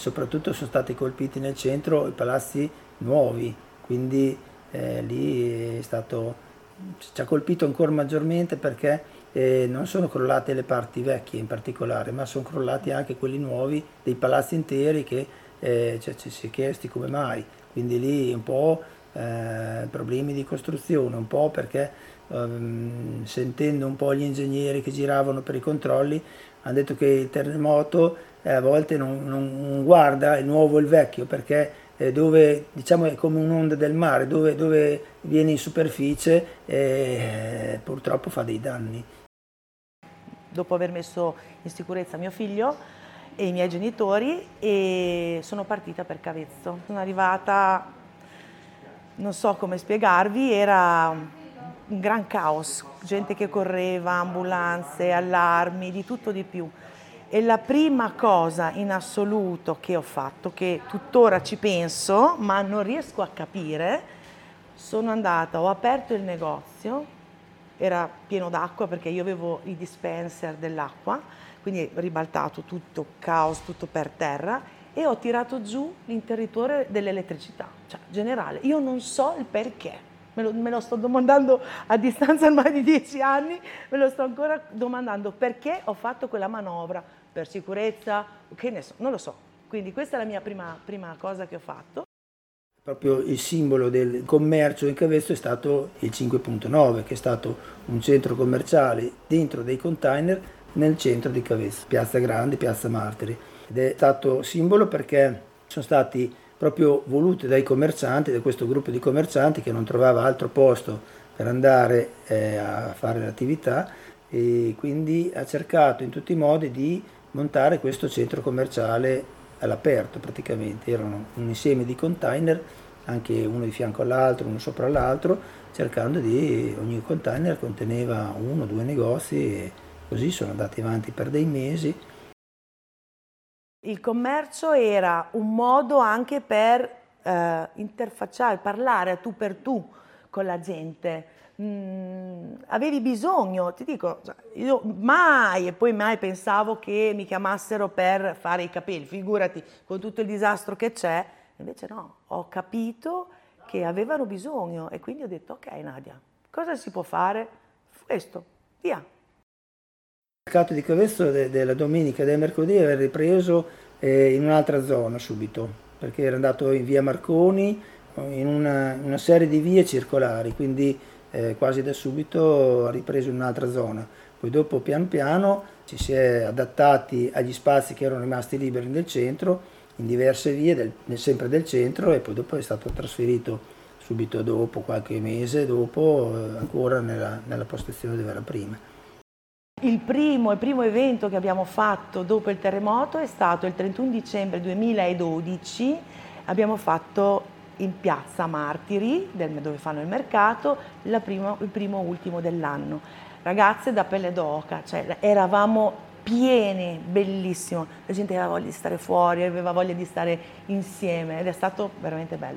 soprattutto sono stati colpiti nel centro i palazzi nuovi, quindi lì è stato, ci ha colpito ancora maggiormente perché non sono crollate le parti vecchie in particolare, ma sono crollati anche quelli nuovi, dei palazzi interi che ci si è chiesti come mai, quindi lì un po' problemi di costruzione, un po' perché sentendo un po' gli ingegneri che giravano per i controlli hanno detto che il terremoto a volte non guarda il nuovo e il vecchio, perché dove diciamo è come un'onda del mare, dove viene in superficie purtroppo fa dei danni. Dopo aver messo in sicurezza mio figlio e i miei genitori, e sono partita per Cavezzo. Sono arrivata, non so come spiegarvi, era un gran caos, gente che correva, ambulanze, allarmi, di tutto di più. E la prima cosa in assoluto che ho fatto, che tuttora ci penso, ma non riesco a capire, sono andata, ho aperto il negozio, era pieno d'acqua perché io avevo i dispenser dell'acqua, quindi ribaltato tutto, caos, tutto per terra, e ho tirato giù l'interruttore dell'elettricità, cioè generale. Io non so il perché, me lo sto domandando a distanza ormai di 10 anni, me lo sto ancora domandando perché ho fatto quella manovra, per sicurezza, che ne so, non lo so. Quindi questa è la mia prima cosa che ho fatto. Proprio il simbolo del commercio in Cavezzo è stato il 5.9, che è stato un centro commerciale dentro dei container nel centro di Cavezzo, Piazza Grande, Piazza Martiri. Ed è stato simbolo perché sono stati proprio voluti dai commercianti, da questo gruppo di commercianti che non trovava altro posto per andare a fare l'attività, e quindi ha cercato in tutti i modi di montare questo centro commerciale all'aperto praticamente. Erano un insieme di container, anche uno di fianco all'altro, uno sopra l'altro, cercando di, ogni container conteneva uno o due negozi, e così sono andati avanti per dei mesi. Il commercio era un modo anche per interfacciare, parlare a tu per tu con la gente. Avevi bisogno, ti dico, io mai e poi mai pensavo che mi chiamassero per fare i capelli, figurati con tutto il disastro che c'è, invece no, ho capito che avevano bisogno e quindi ho detto ok Nadia, cosa si può fare? Questo, via. Il mercato di Cavezzo della domenica e del mercoledì era ripreso in un'altra zona subito, perché era andato in via Marconi, in una serie di vie circolari, quindi quasi da subito ha ripreso in un'altra zona. Poi dopo piano piano ci si è adattati agli spazi che erano rimasti liberi nel centro, in diverse vie, sempre del centro, e poi dopo è stato trasferito subito dopo, qualche mese dopo, ancora nella postazione dove era prima. Il primo evento che abbiamo fatto dopo il terremoto è stato il 31 dicembre 2012, abbiamo fatto in Piazza Martiri, dove fanno il mercato, il primo ultimo dell'anno. Ragazze da pelle d'oca, cioè eravamo piene, bellissimo, la gente aveva voglia di stare fuori, aveva voglia di stare insieme ed è stato veramente bello.